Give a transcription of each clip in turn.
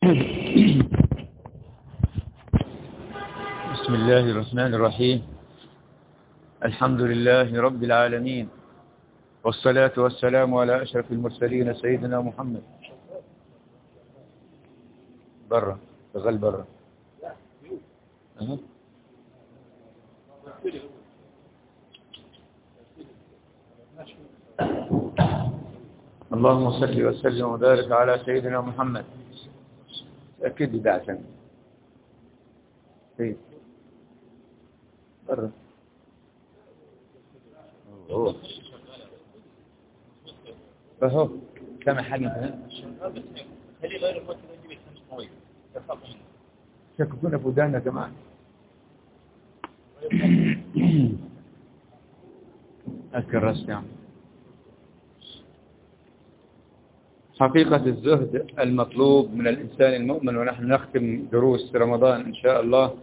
بسم الله الرحمن الرحيم. الحمد لله رب العالمين، والصلاة والسلام على أشرف المرسلين سيدنا محمد. برا شغال برا. اللهم صل وسلم وبارك على سيدنا محمد. أكيد بدعة طيب برا فهو كما حاجة شككونا فودانا كمان. أكرست يعني. حقيقة الزهد المطلوب من الإنسان المؤمن، ونحن نختم دروس رمضان إن شاء الله.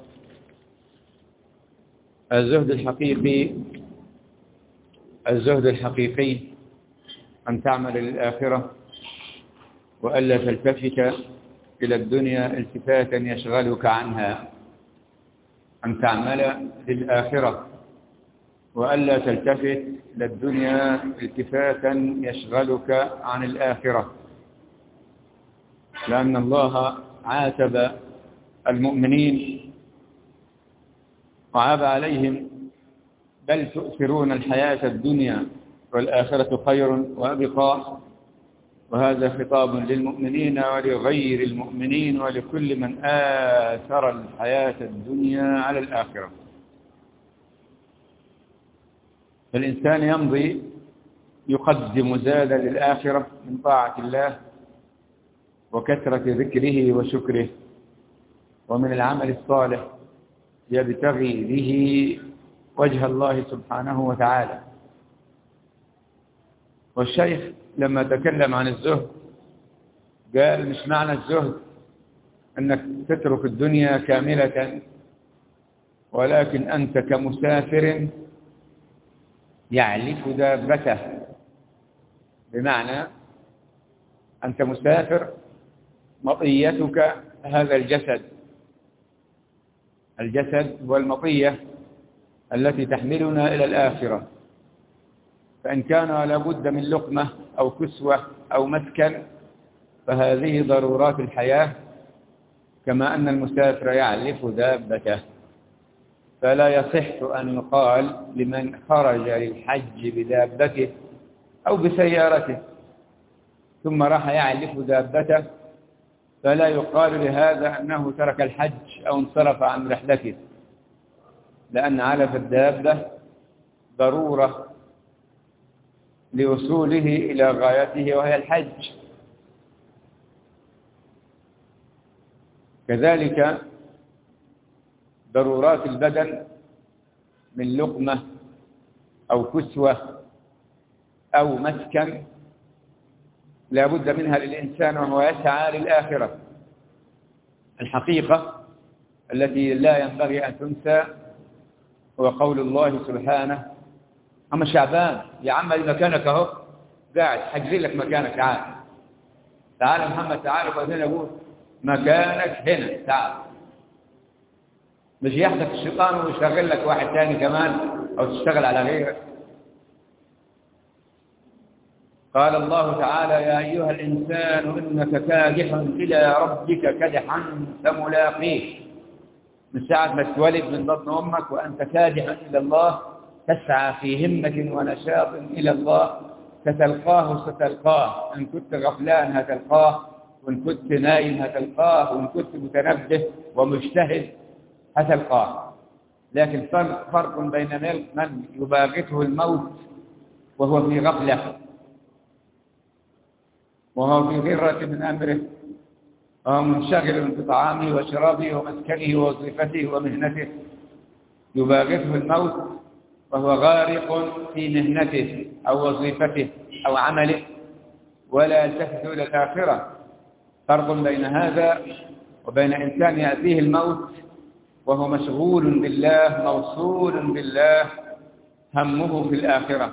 الزهد الحقيقي أن تعمل للآخرة وألا تلتفت إلى الدنيا التفاتا يشغلك عنها. أن تعمل للآخرة وألا تلتفت إلى الدنيا التفاتا يشغلك عن الآخرة، لأن الله عاتب المؤمنين وعاب عليهم: بل تؤثرون الحياة الدنيا والآخرة خير وأبقى. وهذا خطاب للمؤمنين ولغير المؤمنين ولكل من آثر الحياة الدنيا على الآخرة. فالإنسان يمضي يقدم زادا للآخرة من طاعة الله وكثرة ذكره وشكره، ومن العمل الصالح يبتغي به وجه الله سبحانه وتعالى. والشيخ لما تكلم عن الزهد قال: مش معنى الزهد أنك تترك الدنيا كاملة، ولكن أنت كمسافر يعلف دابته. بمعنى أنت مسافر، مطيتك هذا الجسد والمطية التي تحملنا إلى الآخرة. فإن كان لابد من لقمة أو كسوة أو مسكن فهذه ضرورات الحياة، كما أن المسافر يعلف دابته. فلا يصح أن يقال لمن خرج للحج بدابته أو بسيارته ثم راح يعلف دابته، فلا يقال لهذا أنه ترك الحج أو انصرف عن رحلته، لأن علف الدابة ضرورة لوصوله إلى غايته وهي الحج. كذلك ضرورات البدن من لقمة أو كسوة أو مسكن لا بد منها للإنسان وهو يسعى للآخرة. الحقيقة التي لا ينبغي أن تنسى هو قول الله سبحانه: أما شعبان يا عم مكانك أهو قاعد، حجزي لك مكانك، تعال محمد تعال. وبعدين يقول مكانك هنا، تعال. مش يحدث الشيطان ويشغل لك واحد ثاني كمان أو تشتغل على غيرك. قال الله تعالى: يا أيها الإنسان إنك كادح إلى ربك كدحا فملاقيه. من ساعة ما تولد من بطن أمك وأنت كادح إلى الله، تسعى في همة ونشاط إلى الله، ستلقاه. إن كنت غفلان هتلقاه، وإن كنت نايم هتلقاه، وإن كنت متنبه ومجتهد هتلقاه. لكن فرق بين من يباغته الموت وهو في غفلة وهو في غرة من أمره، وهو منشغل بطعامه وشرابه ومسكنه ووظيفته ومهنته. يباغته الموت وهو غارق في مهنته أو وظيفته أو عمله ولا يلتفت إلى الآخرة. فرق بين هذا وبين إنسان يأتيه الموت وهو مشغول بالله موصول بالله، همه في الآخرة.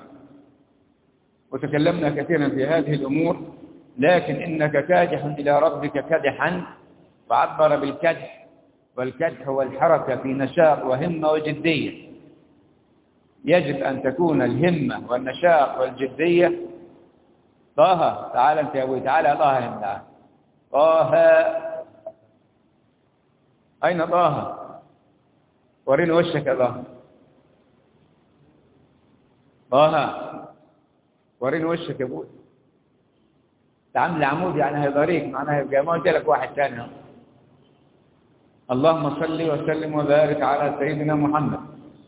وتكلمنا كثيرا في هذه الأمور. لكن إنك كادح إلى ربك كدحا فعبر بالكدح، والكدح هو الحركة في نشاط وهمة وجدية. يجب أن تكون الهمة والنشاط والجدية. طه، تعال أنت يا أبوي، تعال طه هنا. طه، أين طه؟ وريني وشك يا طه. طه، وريني وشك يا أبوي. تعمل عمود يعني هيضريك، معناها يبقى ما قلت لك واحد ثاني. اللهم صل وسلم وبارك على سيدنا محمد.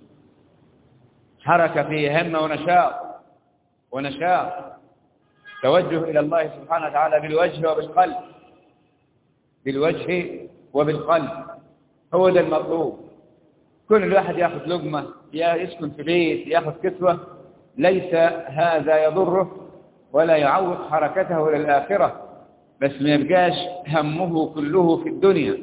حركة فيه همة ونشاط توجه إلى الله سبحانه وتعالى بالوجه وبالقلب، بالوجه وبالقلب، هو ده المطلوب. كل الواحد يأخذ لقمة، يسكن في بيت، يأخذ كسوة، ليس هذا يضره ولا يعوق حركته للآخرة، بس ما يبقاش همه كله في الدنيا.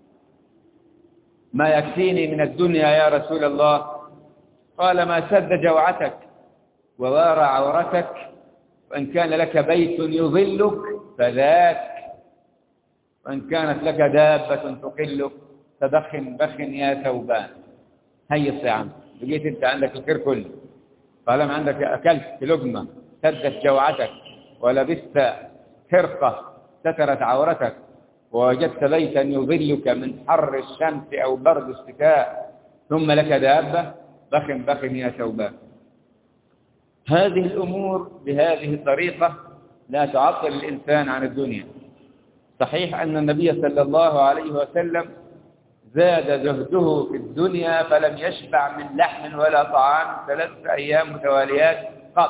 ما يكفيني من الدنيا يا رسول الله؟ قال ما سد جوعتك ووارى عورتك، وإن كان لك بيت يظلك فذاك، وإن كانت لك دابة تقلك فبخ بخ يا ثوبان. هيا يا عم، بقيت انت عندك الخير كله، طالما عندك أكلت لقمة سدت جوعتك، ولبست خرقة سترت عورتك، ووجدت بيتا يظلك من حر الشمس أو برد الشتاء، ثم لك دابة، بخ بخ يا ثوبان. هذه الأمور بهذه الطريقة لا تعطل الإنسان عن الدنيا. صحيح أن النبي صلى الله عليه وسلم زاد زهده في الدنيا فلم يشبع من لحم ولا طعام 3 أيام متواليات قط.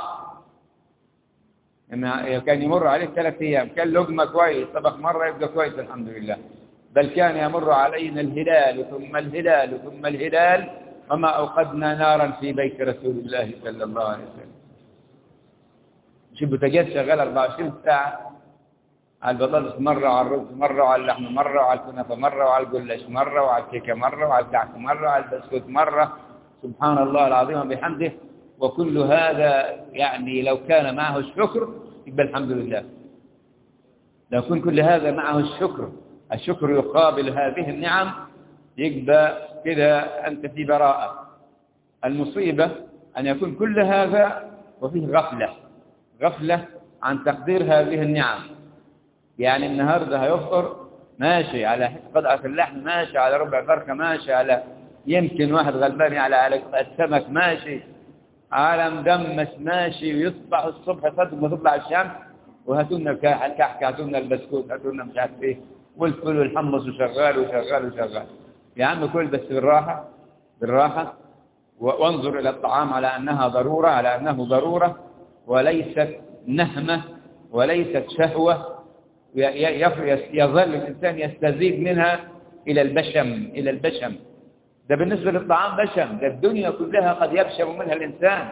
كان يمر عليه 3 أيام، كان لقمة كويس، طبخ مرة يبقى كويس الحمد لله، بل كان يمر علينا الهلال ثم الهلال ثم الهلال وما أوقدنا نارا في بيت رسول الله صلى الله عليه وسلم. شوف بوتاجاز شغال 24 ساعة، على البطاطس مرة، وعلى الرز مرة، وعلى اللحم مرة، وعلى الكنافة مرة، وعلى الجلاش مرة، وعلى الكيكة مرة، وعلى الكعك مرة، وعلى البسكوت مرة. سبحان الله العظيم وبحمده. وكل هذا يعني لو كان معه الشكر يبقى الحمد لله. لو كان كل هذا معه الشكر يقابل هذه النعم، يبقى كده أنت في براءة. المصيبة أن يكون كل هذا وفيه غفلة عن تقدير هذه النعم. يعني النهاردة هيفطر ماشي على قطعة اللحم، ماشي على ربع فرخة، ماشي على يمكن واحد غلباني على قطعة سمك، ماشي على مدمس، ماشي، ويصبح الصبح صدق ما تطلع الشمس وهاتونا الكحك، هاتونا البسكوت، هاتونا مش عارف ايه، والفل والحمص وشغال. يا عم كل بس بالراحة، وانظر إلى الطعام على أنه ضرورة وليست نهمة وليست شهوة يظل الإنسان يستزيد منها إلى البشم. ده بالنسبة للطعام بشم، ده الدنيا كلها قد يبشم منها الإنسان،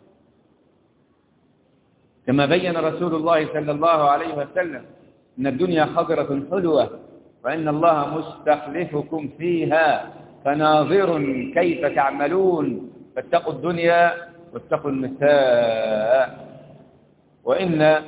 كما بين رسول الله صلى الله عليه وسلم إن الدنيا خضرة حلوة، وإن الله مستخلفكم فيها فناظر كيف تعملون، فاتقوا الدنيا واتقوا النساء. وإن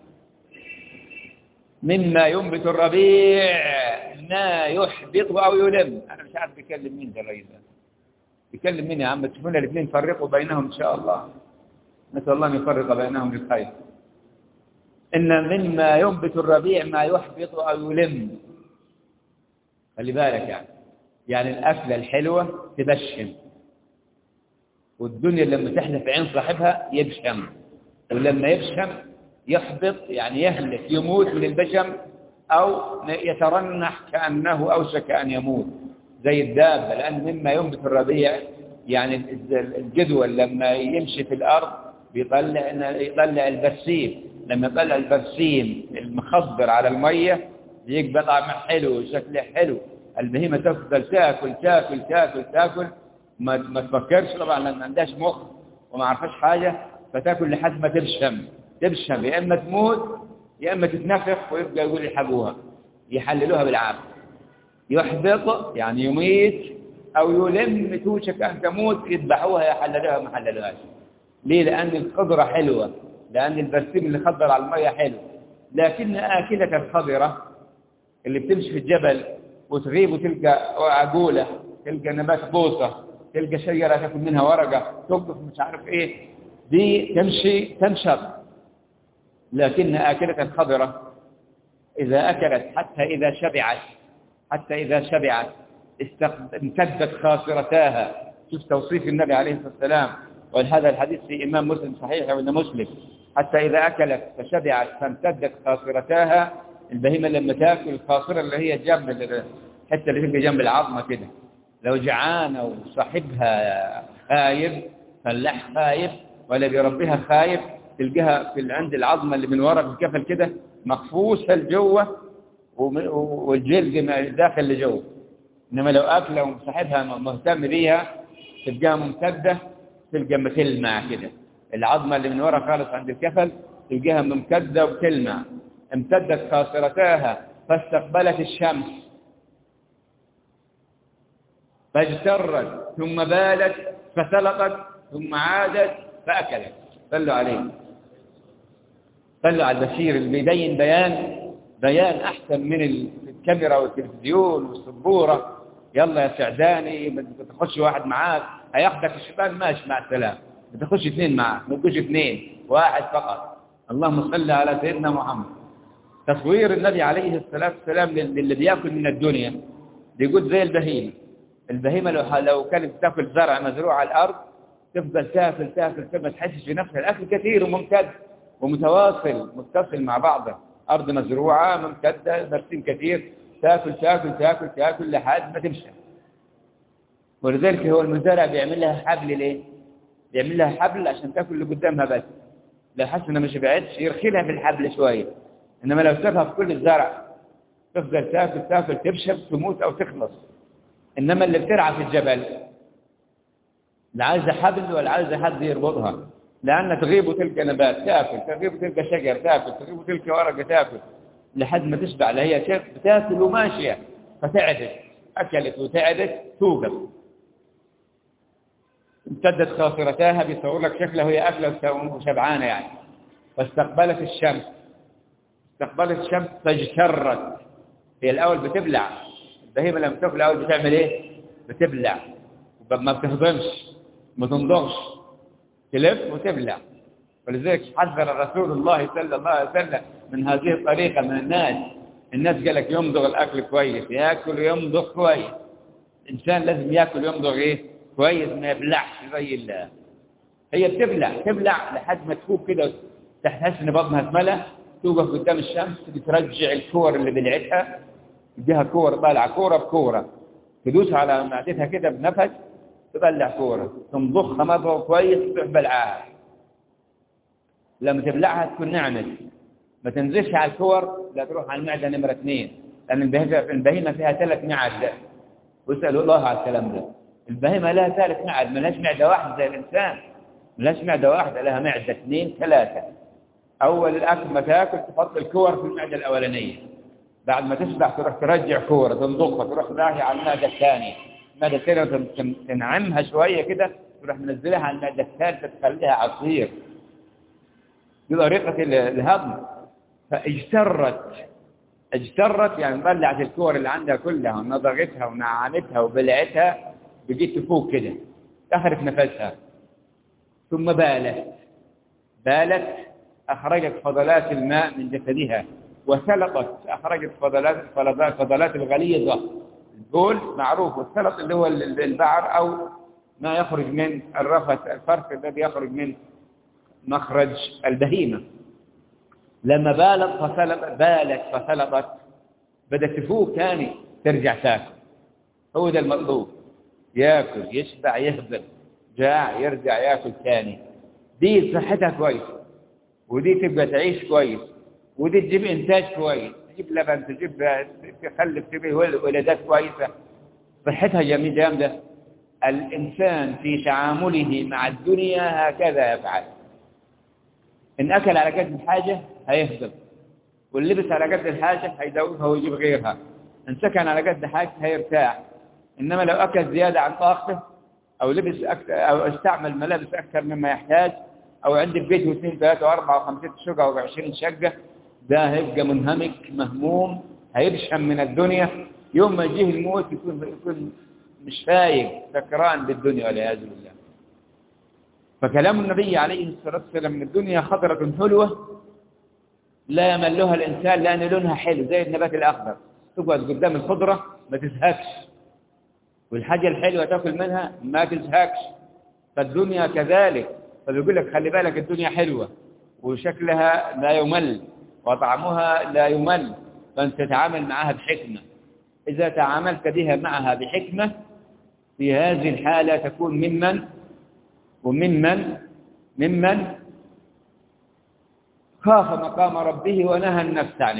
مما ينبت الربيع ما يحبط أو يلم. أنا مش عارف بيكلم مين ده الرئيس ده، بيكلم مين يا عم؟ تشوفونا الاثنين فرقوا بينهم إن شاء الله، نسأل الله أن يفرق بينهم بالخير. إن مما ينبت الربيع ما يحبط أو يلم. خلي بالك يعني الأكلة الحلوة تبشم، والدنيا لما تحلى في عين صاحبها يبشم، ولما يبشم يحبط يعني يهلك، يموت من البشم، أو يترنح كأنه أوشك أن يموت زي الدابة. لأن مما ينبت الربيع يعني الجدول لما يمشي في الأرض يطلع البرسيم، لما يطلع البرسيم المخضر على المية يبقى طعمه حلو وشكله حلو. البهيمة تفضل تاكل ما تفكرش طبعا، لأن ما عندهاش مخ وما عرفش حاجة، فتاكل لحد ما تبشم، يا إما تموت يا إما تتنفخ ويبقى يقول يحبوها يحللوها بالعافية. يحبط يعني يميت، أو يلم توشك أن تموت يذبحوها يحللوها ما حللوهاش. ليه؟ لأن الخضرة حلوة، لأن البرسيم اللي خضر على المية حلو، لكن آكلة الخضرة اللي بتمشي في الجبل وتغيب وتلقى عجولة، تلقى نبات بوصة، تلقى شجرة تاكل منها ورقة، توقف مش عارف ايه، دي تمشي تنشط. لكن آكلة الخضرة إذا أكلت حتى إذا شبعت امتدت خاصرتاها. شوف توصيف النبي عليه الصلاة والسلام، وهذا الحديث في إمام مسلم صحيح وإن مسلم. حتى إذا أكلت فشبعت فامتدت خاصرتاها. البهيمة لما تأكل الخاصرة اللي هي جنب الحتة اللي تبقى جنب العظمة كده، لو جعانة وصاحبها خايب، فلاح خايب ولا بيربيها خايب، تلقاها في عند العظمة اللي من ورا بالكفل كده مخفوصة لجوه والجلد داخل لجوه. إنما لو أكله وصاحبها مهتم بيها تلقاها ممتدة، تلقى بتلمع كده. العظمة اللي من ورا خالص عند الكفل تلقاها ممتدة وبتلمع. امتدت خاصرتاها فاستقبلت الشمس فاجترت ثم بالت فسلقت ثم عادت فأكلت. صلوا عليه، صلوا على البشير اللي بيبين بيان أحسن من الكاميرا والتلفزيون والسبورة. يلا يا سعداني بتخش واحد معاك هياخدك الشبان، ماشي مع السلامة. بتخش اثنين معاك، ما تخش اثنين، واحد فقط. اللهم صل على سيدنا محمد. تصوير النبي عليه الصلاة والسلام للي بيأكل من الدنيا بيقول زي البهيمة لو كانت تأكل زرع مزروع على الأرض تفضل تاكل ما تحسش بنفسها. الأكل كثير وممتد ومتواصل متصل مع بعضه، أرض مزروعة ممتدة برسيم كثير، تاكل لحد ما تمشي. ولذلك هو المزارع بيعمل لها حبل. ليه؟ بيعمل لها حبل عشان تاكل اللي قدامها بس. لو حس انها مش بعدش يرخيلها في الحبل شوية. إنما لو سابها في كل الزرع تفضل تاكل تبشب تموت أو تخلص. إنما اللي بترعى في الجبل لا عايزة حبل ولا عايزة حد يربطها، لأن تغيب وتلقى نبات تاكل، تغيب وتلقى شجر تاكل، تغيب وتلقى ورقة تاكل لحد ما تشبع. لا هي كيف بتاكل وماشية، فتعدت، أكلت وتعدت توقف. امتدت خاصرتاها، بيصور لك شكلها وهي أكلة وشبعانة يعني. فاستقبلت الشمس فاجترت. هي الأول بتبلع، البهيمة لما تاكل الأول بتعمل إيه؟ بتبلع، ما بتهضمش، ما تنضغش، تلف وتبلع. ولذلك حذر رسول الله صلى الله عليه وسلم من هذه الطريقة من الناس قال لك يمضغ الأكل كويس، يأكل ويمضغ كويس. الإنسان لازم يأكل ويمضغ إيه؟ كويس، ما يبلعش زي الله. هي تبلع لحد ما تفوق كده، تحس إن بطنها اتملى، توقف قدام الشمس بترجع الكور اللي بلعتها، تديها كور طالعة كورة بكورة، تدوس على معدتها كده بنفس تبلع كورة، تمضخها مضغ كويس تروح بلعها. لما تبلعها تكون نعمت، ما تنزلش على الكور، لا تروح على المعدة نمرة 2، لأن البهيمة فيها 3 معد. واسألوا الله على الكلام ده. البهيمة لها 3 معد، ما لهاش معدة واحدة زي الإنسان، ما لهاش معدة واحدة، لها معدة 2 3. أول الأكل ما تاكل تحط الكور في المعدة الأولانية، بعد ما تشبع تروح ترجع كورة تنضخها، تروح رايحة على المعدة الثانية، المعدة الثانية تنعمها شوية كده، تروح منزلها على المعدة الثالثة تخليها عصير. دي طريقة الهضم. اجترت يعني بلعت الكور اللي عندها كلها ونضغتها ونعمتها وبلعتها، بقيت تفوق كده، تخرج نفسها. ثم بالت أخرجت فضلات الماء من جسدها، وسلقت أخرجت فضلات الغليظة. البول معروف، والسلق اللي هو البعر أو ما يخرج من الفرق الذي يخرج من مخرج البهيمة. لما بالت فسلقت بدأت تفوق ثاني، ترجع تاكل. هو ده المطلوب، ياكل يشبع يهضم، جاع يرجع ياكل ثاني. دي صحتها كويسة، ودي تبقى تعيش كويس، ودي تجيب إنتاج كويس، تجيب لبن، تخلف، تجيب ولادات كويسة، صحتها جامدة. الإنسان في تعامله مع الدنيا هكذا يفعل. إن أكل على قد الحاجة هيهضم، واللبس على قد الحاجة هيدوبها ويجيب غيرها. إن سكن على قد حاجة هيرتاح. إنما لو أكل زيادة عن طاقته، أو لبس أكثر، أو استعمل ملابس أكثر مما يحتاج، أو عندي في بيته 2 3 و4 و5 شقق و20 شقة، ده هيبقى منهمك مهموم هيرشم من الدنيا، يوم ما يجيه الموت يكون مش فايق، سكران بالدنيا والعياذ بالله. فكلام النبي عليه الصلاة والسلام: الدنيا خضرة حلوة لا يملها الإنسان لأن لونها حلو زي النبات الأخضر، تقعد قدام الخضرة ما تزهقش، والحاجة الحلوة تأكل منها ما تزهقش. فالدنيا كذلك، فبيقول لك خلي بالك الدنيا حلوة وشكلها لا يمل وطعمها لا يمل، فأنت تتعامل معها بحكمة. إذا تعاملت بها معها بحكمة في هذه الحالة تكون ممن خاف مقام ربه ونهى النفس عن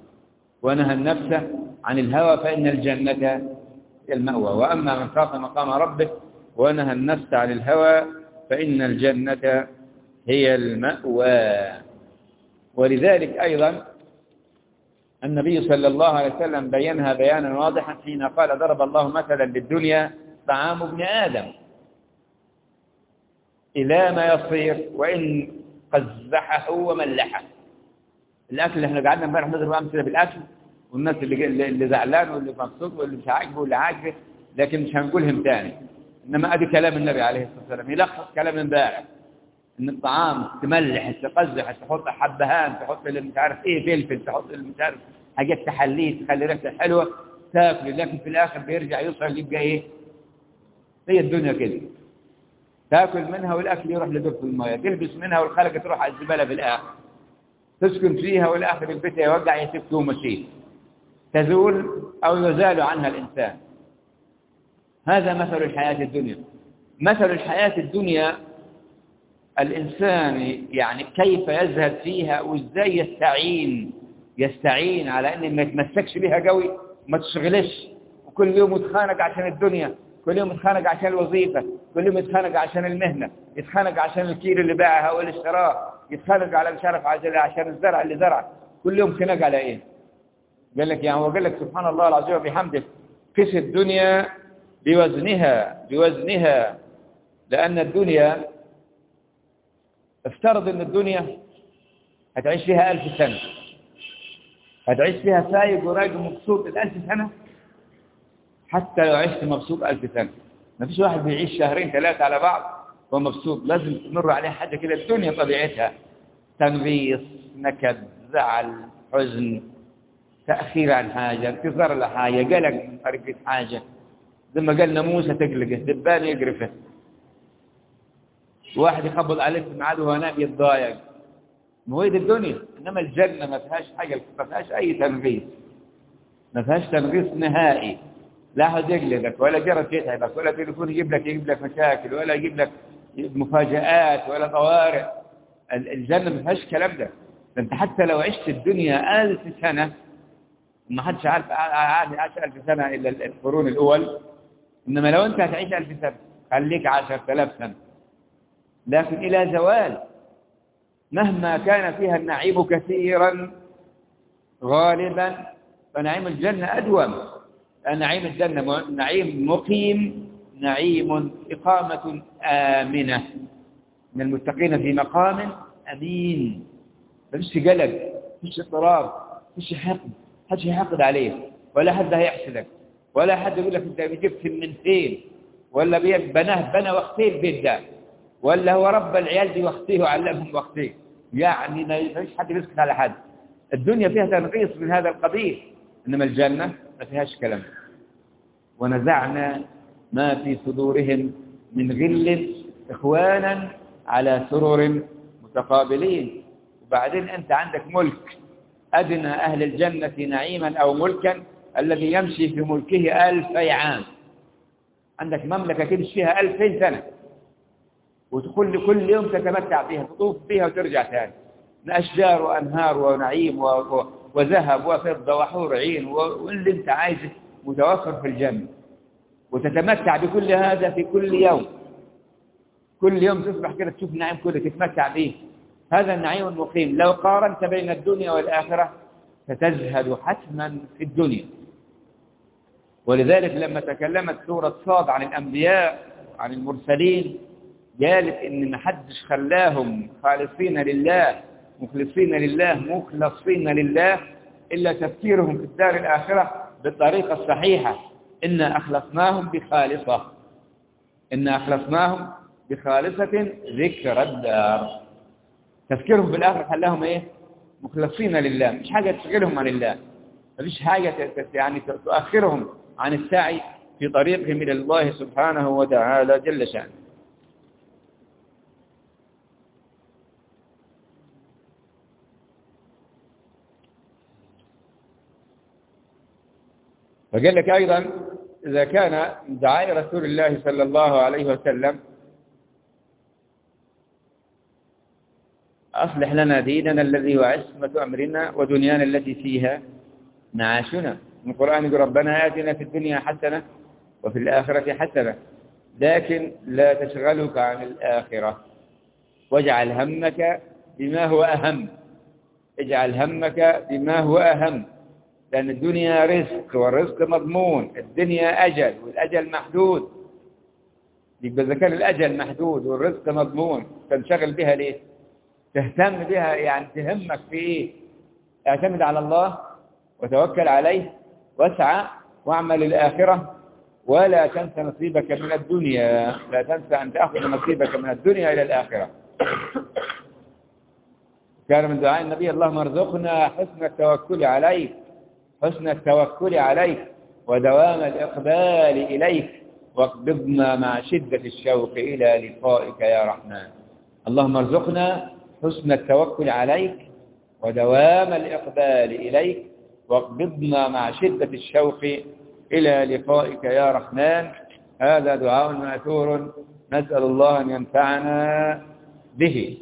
الهوى، فإن الجنة المأوى. وأما من خاف مقام ربه ونهى النفس عن الهوى فإن الجنة هي المأوى. ولذلك أيضا النبي صلى الله عليه وسلم بينها بيانا واضحا حين قال: ضرب الله مثلا للدنيا طعام ابن آدم إلى ما يصير وإن قزحه وملحه. الأكل اللي احنا قعدنا امبارح نضرب أمثلة بالأكل، والناس اللي زعلان واللي مبسوط واللي مش عاجبه واللي عاجبه، لكن مش هنقولهم تاني. إنما أدي كلام النبي عليه الصلاة والسلام يلخص كلام امبارح: إن الطعام تملح، تقزح، تحط حبهان، تحط اللي مش عارف إيه فلفل، تحط اللي مش عارف حاجات تحليه تخلي ريحته حلوة تاكل، لكن في الآخر بيرجع يوصل يبقى إيه؟ هي الدنيا كده، تاكل منها والأكل يروح لدفء المياه، تلبس منها والخلقة تروح على الزبالة في الآخر، تسكن فيها والآخر البيت يوقع يسكته ومشيه، تزول أو يزال عنها الإنسان. هذا مثل الحياة الدنيا. مثل الحياة الدنيا الإنسان يعني كيف يزهد فيها وإزاي يستعين على أن ما يتمسكش بها قوي وما تشغلش، وكل يوم يتخانق عشان الدنيا، كل يوم يتخانق عشان الوظيفة، كل يوم يتخانق عشان المهنة، يتخانق عشان الكيلو اللي باعها واللي اشتراه، يتخانق على مش عارف عشان الزرع اللي زرع، كل يوم خناق على ايه؟ قال لك يعني هو قال لك سبحان الله العظيم وبحمده قس الدنيا بوزنها، لأن الدنيا افترض ان الدنيا هتعيش فيها 1000 سنة، هتعيش فيها سايق وراجل مبسوط 1000 سنة. حتى لو عشت مبسوط 1000 سنة، ما فيش واحد بيعيش 2-3 على بعض ومبسوط، لازم تمر عليه حاجة كده. الدنيا طبيعتها تنغيص، نكد، زعل، حزن، تأخير عن حاجة، انتظار لحاجة، قلق من طريقة حاجة، زي ما قال ناموسة تقلقه، دبان يقرفه، واحد يخبط عليك في ميعاده وهو نام يتضايق. ما هو دي الدنيا. إنما الجنة ما فيهاش حاجة، ما فيهاش أي تنغيص، ما فيهاش تنغيص نهائي. لا أحد يقلقك ولا جرس يتعبك ولا تليفون يجيب لك مشاكل ولا يجيب لك مفاجآت ولا طوارئ. الجنة ما فيهاش الكلام ده. أنت حتى لو عشت الدنيا 1000 سنة، ما حدش عارف عاش 1000 سنة إلا القرون الأول، إنما لو أنت هتعيش 1000 سنة خليك 10,000 سنة، لكن إلى زوال. مهما كان فيها النعيم كثيرا غالبا فنعيم الجنة أدوم. نعيم الجنة نعيم مقيم، نعيم إقامة آمنة، من المتقين في مقام أمين. ما فيش قلق، ما فيش اضطراب، ما فيش حقد، حدش يحقد عليه ولا حد هيحسدك ولا حد يقول لك انت جبت من فين، ولا بنى واختيه البيت ده، ولا هو رب العيال دي واختيه وعلمهم واختيه. يعني ما فيش حد يسكت على حد. الدنيا فيها تنغيص من هذا القبيل، إنما الجنة ما فيهاش كلام. ونزعنا ما في صدورهم من غل إخوانا على سرر متقابلين. وبعدين أنت عندك ملك، أدنى أهل الجنة نعيما أو ملكا الذي يمشي في ملكه 1000 عام. عندك مملكة كده فيها 2000 سنة، وتدخل كل يوم تتمتع فيها، تطوف فيها وترجع ثاني، من أشجار وأنهار ونعيم وذهب وفضة وحور عين واللي انت عايزه متوفر في الجنة، وتتمتع بكل هذا في كل يوم. كل يوم تصبح كده تشوف النعيم كله تتمتع به. هذا النعيم المقيم. لو قارنت بين الدنيا والآخرة ستزهد حتما في الدنيا. ولذلك لما تكلمت سورة صاد عن الأنبياء عن المرسلين قالت إن ما حدش خلاهم خالصين لله مخلصين لله إلا تفكيرهم في الدار الآخرة بالطريقة الصحيحة. إنا أخلصناهم بخالصة ذكر الدار. تفكيرهم بالآخرة خلاهم إيه؟ مخلصين لله، مش حاجة تشغلهم عن الله، مفيش حاجة يعني تؤخرهم عن السعي في طريقهم إلى الله سبحانه وتعالى جل شأنه. فقال لك أيضا إذا كان دعاء رسول الله صلى الله عليه وسلم أصلح لنا ديننا الذي هو عصمة أمرنا ودنيانا التي فيها معاشنا. من القرآن يقول ربنا آتنا في الدنيا حسنة وفي الآخرة حسنة، لكن لا تشغلك عن الآخرة، واجعل همك بما هو أهم. اجعل همك بما هو أهم، لأن الدنيا رزق والرزق مضمون، الدنيا أجل والأجل محدود. يبقى إذا كان الأجل محدود والرزق مضمون تنشغل بها ليه؟ تهتم بها يعني تهمك في إيه؟ اعتمد على الله وتوكل عليه واسعى واعمل الآخرة، ولا تنسى نصيبك من الدنيا، لا تنسى أن تأخذ نصيبك من الدنيا إلى الآخرة. كان من دعاء النبي اللهم ارزقنا حسن التوكل عليك، حسن التوكل عليك ودوام الإقبال إليك، واقبضنا مع شدة الشوق إلى لقائك يا رحمن. اللهم ارزقنا حسن التوكل عليك ودوام الإقبال إليك، واقبضنا مع شدة الشوق إلى لقائك يا رحمن. هذا دعاء مأثور نسأل الله أن ينفعنا به.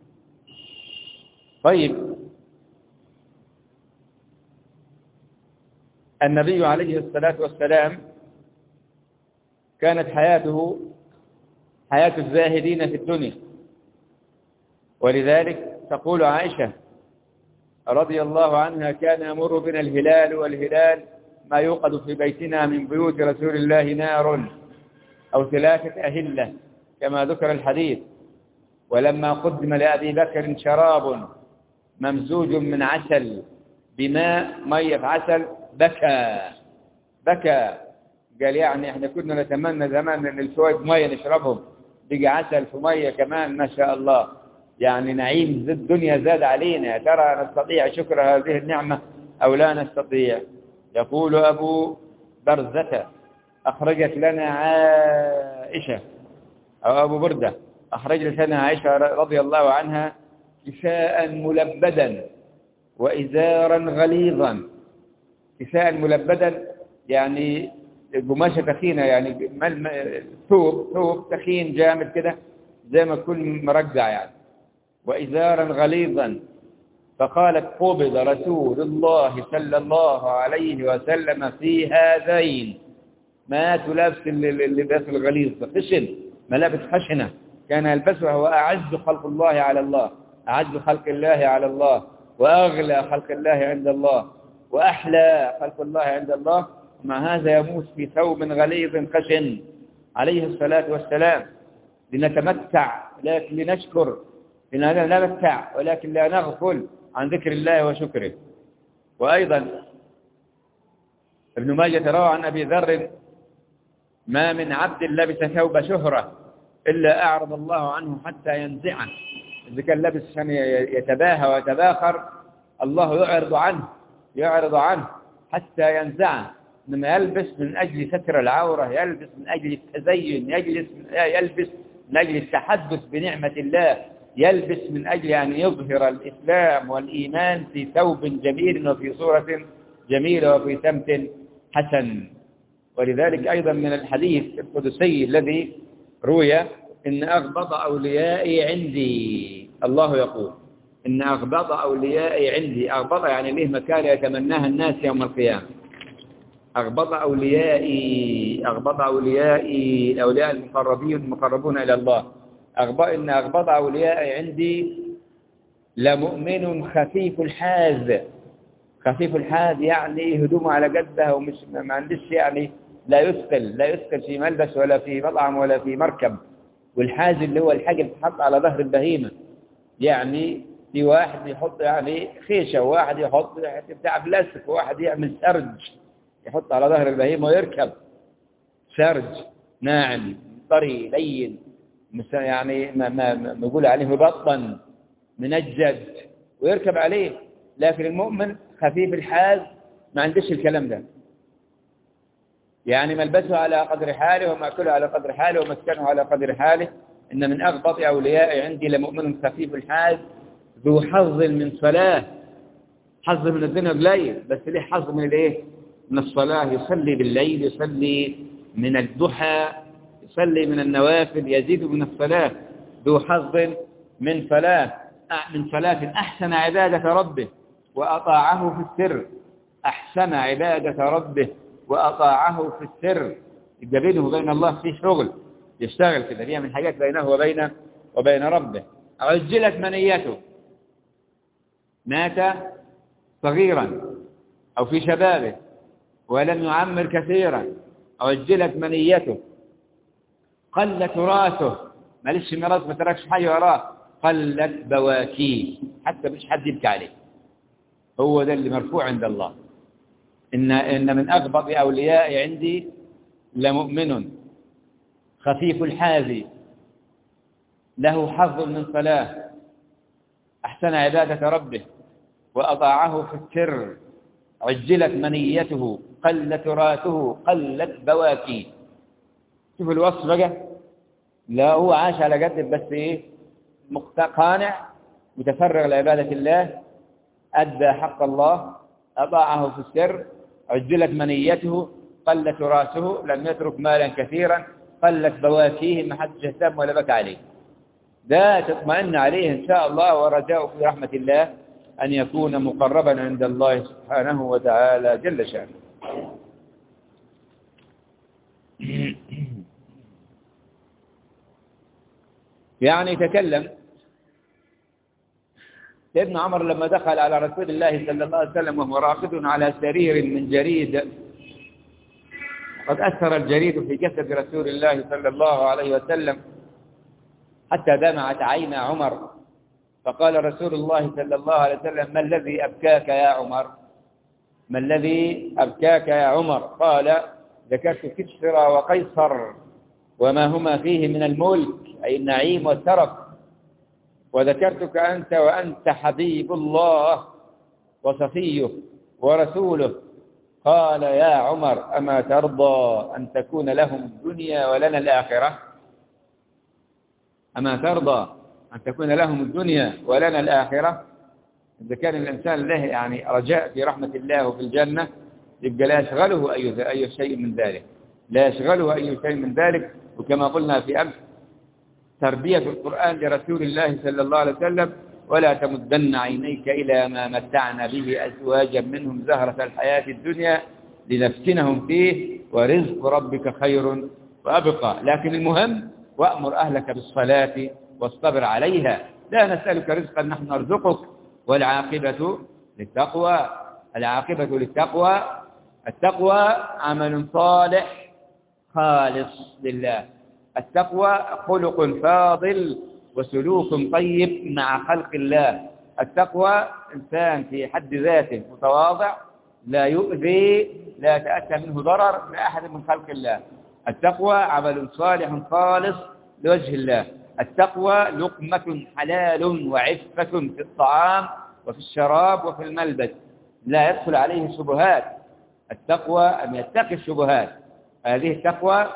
طيب، النبي عليه الصلاة والسلام كانت حياته حياة الزاهدين في الدنيا، ولذلك تقول عائشة رضي الله عنها كان يمر بنا الهلال، والهلال ما يوقد في بيتنا من بيوت رسول الله نار أو 3 أهلة كما ذكر الحديث. ولما قدم لأبي بكر شراب ممزوج من عسل بماء، مية عسل، بكى قال يعني احنا كنا نتمنى زمان ان شوية مية نشربهم، بقى عسل في مية كمان، ما شاء الله، يعني نعيم الدنيا زاد علينا. يا ترى نستطيع شكر هذه النعمة أو لا نستطيع؟ يقول أبو برزة أخرجت لنا عائشة، أو أبو بردة أخرجت لنا عائشة رضي الله عنها كساء ملبدا وإزارا غليظا. كساء ملبدا يعني قماشة تخينة، يعني ثوب تخين جامد كده زي ما يكون مرجع يعني، وإزارا غليظا. فقالت قبض رسول الله صلى الله عليه وسلم في هذين، ما تلبس اللباس الغليظ، خشن، ملابس خشنة كان يلبسها، هو أعز خلق الله على الله، أعز خلق الله على الله، وأغلى خلق الله عند الله، وأحلى خلق الله عند الله، ومع هذا يموت في ثوب غليظ خشن عليه الصلاة والسلام. لنتمتع لكن لنشكر، لنتمتع ولكن لا نغفل عن ذكر الله وشكره. وأيضا ابن ماجه روى عن أبي ذر ما من عبد لبس ثوب شهرة إلا أعرض الله عنه حتى ينزعه. إذا كان لبس عشان يتباهى ويتباخر، الله يعرض عنه حتى ينزعه. إنما يلبس من أجل ستر العورة، يلبس من أجل التزين، يلبس من أجل التحدث بنعمة الله، يلبس من أجل أن يظهر الإسلام والإيمان في ثوب جميل وفي صورة جميلة وفي سمت حسن. ولذلك أيضا من الحديث القدسي الذي روي إن أغبض أوليائي عندي، الله يقول إن أغبض أوليائي عندي. أغبض يعني له مكان يتمناها الناس يوم القيامة. أغبض أوليائي الأولياء المقربون إلى الله. إن أغبض أوليائي عندي لمؤمن خفيف الحاز. خفيف الحاز يعني هدومه على قده، ومش ما عندش يعني لا يثقل في ملبس ولا في مطعم ولا في مركب. والحاز اللي هو الحاجة اللي بتحط على ظهر البهيمة، يعني في واحد يحط يعني خيشة، وواحد يحط بتاع بلاستيك، وواحد يعمل سرج يحط على ظهر البهيمة ويركب سرج ناعم طري لين، يعني ما نقول عليه مبطن منجد ويركب عليه. لكن المؤمن خفيف الحال ما عندش الكلام ده، يعني ملبسه على قدر حاله ومأكله على قدر حاله ومسكنه على قدر حاله. إن من أغبط أوليائي عندي لمؤمن خفيف الحال ذو حظ من صلاة، حظ من الدنيا قليل بس ليه حظ من الايه؟ من الصلاة، يصلي بالليل، يصلي من الضحى، يصلي من النوافل، يزيد من الصلاة، ذو حظ من صلاة أحسن عبادة ربه وأطاعه في السر، أحسن عبادة ربه وأطاعه في السر. يبقى بينه وبين الله في شغل، يشتغل كده بيعمل حاجات بينه وبين ربه. عجلت منيته، مات صغيرا أو في شبابه ولم يعمر كثيرا، عجلت منيته، قل تراثه، مالش ميراث ما تركش حي وراه، قلت بواكيه، حتى مش حد يبكي عليه. هو ده اللي مرفوع عند الله. إن من أغبط أوليائي عندي لمؤمن خفيف الحاذي له حظ من صلاة، أحسن عبادة ربه وأطاعه في السر، عجلت منيته، قل تراثه، قلت بواكيه. شوف الوصف بقى، لا هو عاش على قد بس ايه، قانع متفرغ لعبادة الله، أدى حق الله، أطاعه في السر، عجلت منيته، قل تراثه، لم يترك مالا كثيرا، قلت بواكيه، ما حدش اهتم ولا بكى عليه. ده تطمئن عليه إن شاء الله، ورجاء في رحمة الله أن يكون مقربا عند الله سبحانه وتعالى جل شأنه. يعني تكلم سيدنا عمر لما دخل على رسول الله صلى الله عليه وسلم وهو راقد على سرير من جريد، قد أثر الجريد في جسد رسول الله صلى الله عليه وسلم حتى دمعت عين عمر، فقال رسول الله صلى الله عليه وسلم: ما الذي أبكاك يا عمر؟ ما الذي أبكاك يا عمر؟ قال: ذكرت كسرى وقيصر وما هما فيه من الملك، أي النعيم والترف، وذكرتك أنت وأنت حبيب الله وصفيه ورسوله. قال: يا عمر أما ترضى أن تكون لهم الدنيا ولنا الآخرة؟ أما ترضى أن تكون لهم الدنيا ولنا الآخرة؟ إذا كان الإنسان له يعني رجاء في رحمة الله وفي الجنة، يبقى لا يشغله أي شيء من ذلك، لا يشغله أي شيء من ذلك. وكما قلنا في أمس، تربية القرآن لرسول الله صلى الله عليه وسلم: ولا تمدن عينيك إلى ما متعنا به أزواجا منهم زهرة الحياة الدنيا لنفتنهم فيه ورزق ربك خير وأبقى. لكن المهم: وأمر أهلك بالصلاة واصطبر عليها، لا نسألك رزقا نحن نرزقك والعاقبة للتقوى. العاقبة للتقوى، التقوى عمل صالح خالص لله، التقوى خلق فاضل وسلوك طيب مع خلق الله. التقوى إنسان في حد ذاته متواضع، لا يؤذي، لا يتأتى منه ضرر لأحد من خلق الله. التقوى عمل صالح خالص لوجه الله. التقوى لقمة حلال وعفة في الطعام وفي الشراب وفي الملبس، لا يدخل عليه الشبهات. التقوى أن يتقي الشبهات. هذه التقوى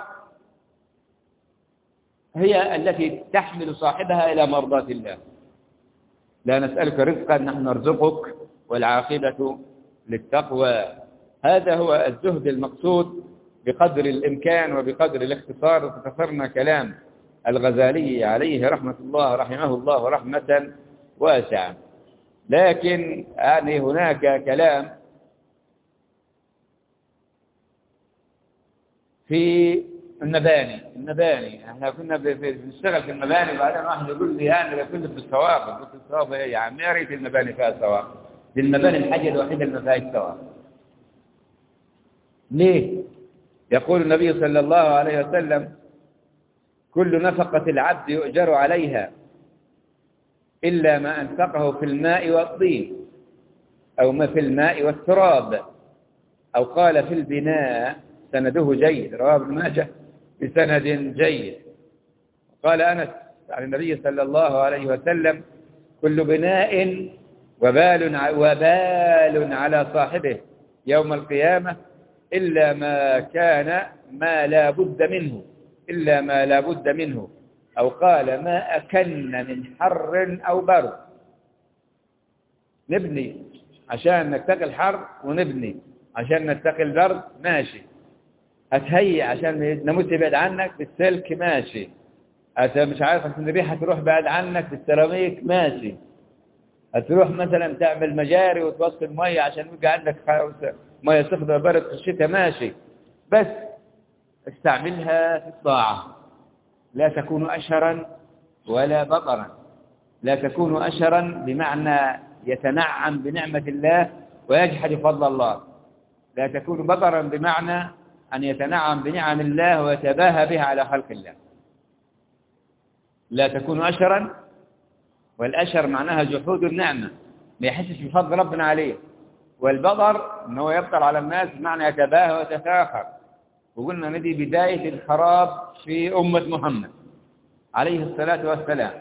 هي التي تحمل صاحبها إلى مرضاة الله. لا نسألك رزقا نحن نرزقك والعاقبة للتقوى. هذا هو الزهد المقصود بقدر الإمكان وبقدر الاختصار. وتكثرنا كلام الغزالي عليه رحمة الله، رحمه الله رحمة واسعة، لكن يعني هناك كلام في المباني. احنا كنا بنشتغل في المباني، وبعدين واحد يقول لي يعني كنت بالثواب، قلت الثواب ايه يا عم؟ يا ريت المباني فيها ثواب، دي المباني الحاجه الوحيده اللي ما فيهاش ثواب. ليه؟ يقول النبي صلى الله عليه وسلم: كل نفقة العبد يؤجر عليها إلا ما أنفقه في الماء والطين أو ما في الماء والتراب، أو قال في البناء سنده جيد، رواه ابن ماجه بسند جيد. قال أنس عن النبي صلى الله عليه وسلم: كل بناء وبال على صاحبه يوم القيامة إلا ما لا بد منه، إلا ما لا بد منه، أو قال ما أكن من حر أو برد. نبني عشان نتقي الحر، ونبني عشان نتقي البرد، ماشي. هتهيئ عشان نموت يبعد عنك بالسلك، ماشي. مش عارف عشان الريحة تروح بعد عنك بالسيراميك، ماشي. هتروح مثلا تعمل مجاري وتوصل مية عشان يبقى عندك مية سخنة وبرد في الشتاء، ماشي. بس استعملها في الطاعة. لا تكون أشرا ولا بطرا. لا تكون أشرا بمعنى يتنعم بنعمة الله ويجحد فضل الله. لا تكون بطرا بمعنى أن يتنعم بنعم الله ويتباهى بها على خلق الله. لا تكون أشرا، والأشر معناها جحود النعمة، ما يحسش بفضل ربنا عليه. والبطر أنه يبطر على الناس بمعنى يتباهى ويتفاخر. وقلنا ندي بداية الخراب في أمة محمد عليه الصلاة والسلام.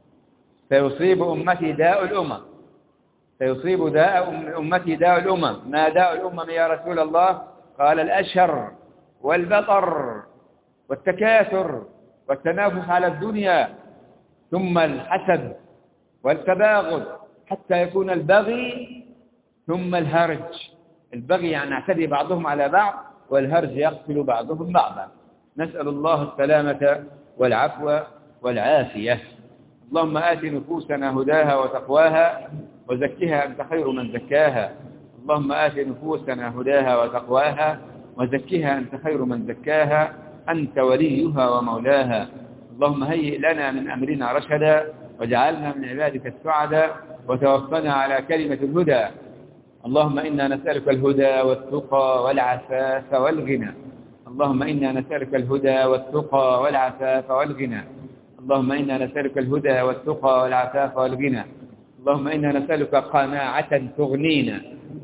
سيصيب أمتي داء الأمم، سيصيب أمتي داء الأمم. ما داء الأمم يا رسول الله؟ قال الأشر والبطر والتكاثر والتنافس على الدنيا، ثم الحسد والتباغض، حتى يكون البغي، ثم الهرج. البغي يعني اعتدي بعضهم على بعض، والهرج يقتل بعضهم بعضا. نسأل الله السلامة والعفو والعافية. اللهم آت نفوسنا هداها وتقواها وزكها أنت خير من زكاها. اللهم آت نفوسنا هداها وتقواها وزكها أنت خير من زكاها، أنت وليها ومولاها. اللهم هيئ لنا من أمرنا رشدا، واجعلنا من عبادك السعداء، وتوفنا على كلمة الهدى. اللهم إنا نسألك الهدى والتقى والعفاف والغنى. اللهم إنا نسألك الهدى والتقى والعفاف والغنى. اللهم إنا نسألك الهدى والتقى والعفاف والغنى. اللهم إنا نسألك قناعة تغنينا،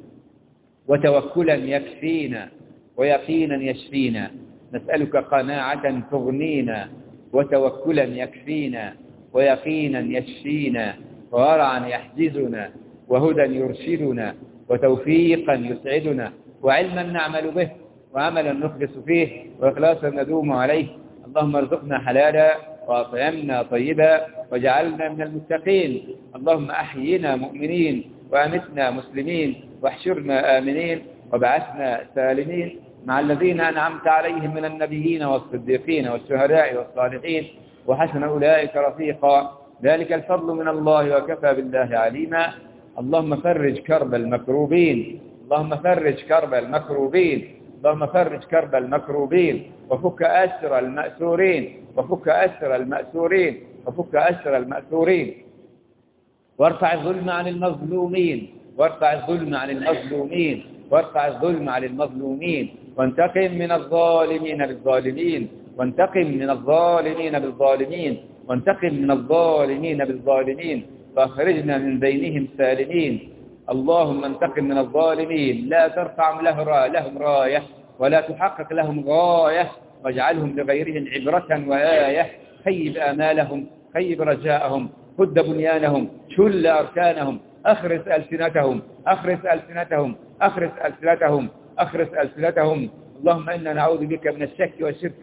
وتوكلا يكفينا، ويقينا يشفينا. نسألك قناعة تغنينا، وتوكلا يكفينا، ويقينا يشفينا، وورعا يحجزنا، وهدى يرشدنا، وتوفيقا يسعدنا، وعلما نعمل به، وعملا نخلص فيه، وإخلاصا ندوم عليه. اللهم ارزقنا حلالا، وأطعمنا طيبا، وجعلنا من المتقين. اللهم أحينا مؤمنين، وأمتنا مسلمين، واحشرنا آمنين، وابعثنا سالمين مع الذين أنعمت عليهم من النبيين والصديقين والشهداء والصالحين، وحسن أولئك رفيقا. ذلك الفضل من الله، وكفى بالله عليما. اللهم فرج كرب المكروبين، اللهم فرج كرب المكروبين، اللهم فرج كرب المكروبين، وفك أسر المأسورين، وفك أسر المأسورين، وفك أسر المأسورين. وارفع الظلم عن المظلومين، وارفع الظلم عن المظلومين، وارفع الظلم عن المظلومين. وانتقم من الظالمين بالظالمين، وانتقم من الظالمين بالظالمين، وانتقم من الظالمين بالظالمين، فاخرجنا من بينهم سالمين. اللهم انتقم من الظالمين، لا ترفع لهم راية، ولا تحقق لهم غاية، واجعلهم لغيرهم عبرة وآية. خيب آمالهم، خيب رجاءهم، هد بنيانهم، شل أركانهم، أخرس ألسنتهم، أخرس ألسنتهم، أخرس ألسنتهم، أخرس ألسنتهم. اللهم إنا نعوذ بك من الشك والشرك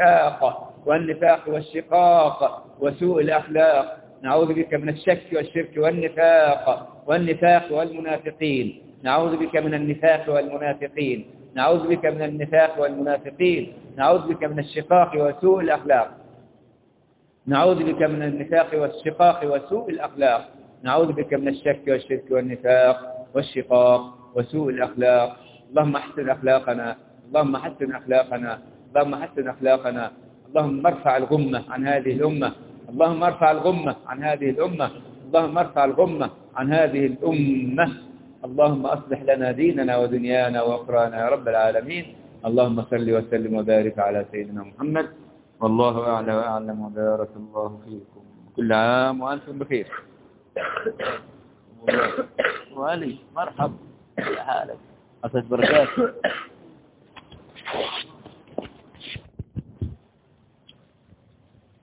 والنفاق والشقاق وسوء الأخلاق. نعوذ بك من الشك والشرك والنفاق والمنافقين. نعوذ بك من النفاق والمنافقين. نعوذ بك من النفاق والمنافقين. نعوذ بك من الشقاق وسوء الأخلاق. نعوذ بك من النفاق والشقاق وسوء الأخلاق. نعوذ بك من الشك والشرك والنفاق والشقاق وسوء الأخلاق. اللهم احسن أخلاقنا، اللهم حسن أخلاقنا، اللهم حسن أخلاقنا. اللهم ارفع الغمة عن هذه الأمة، اللهم ارفع الغمة عن هذه الأمة، اللهم ارفع الغمة عن هذه الأمة. اللهم أصلح لنا ديننا ودنيانا وأخرانا يا رب العالمين. اللهم صل وسلم وبارك على سيدنا محمد، والله أعلى وأعلم، وبارك الله فيكم. كل عام وأنتم بخير. وعلي مرحب، يا حالك، أسد بركات.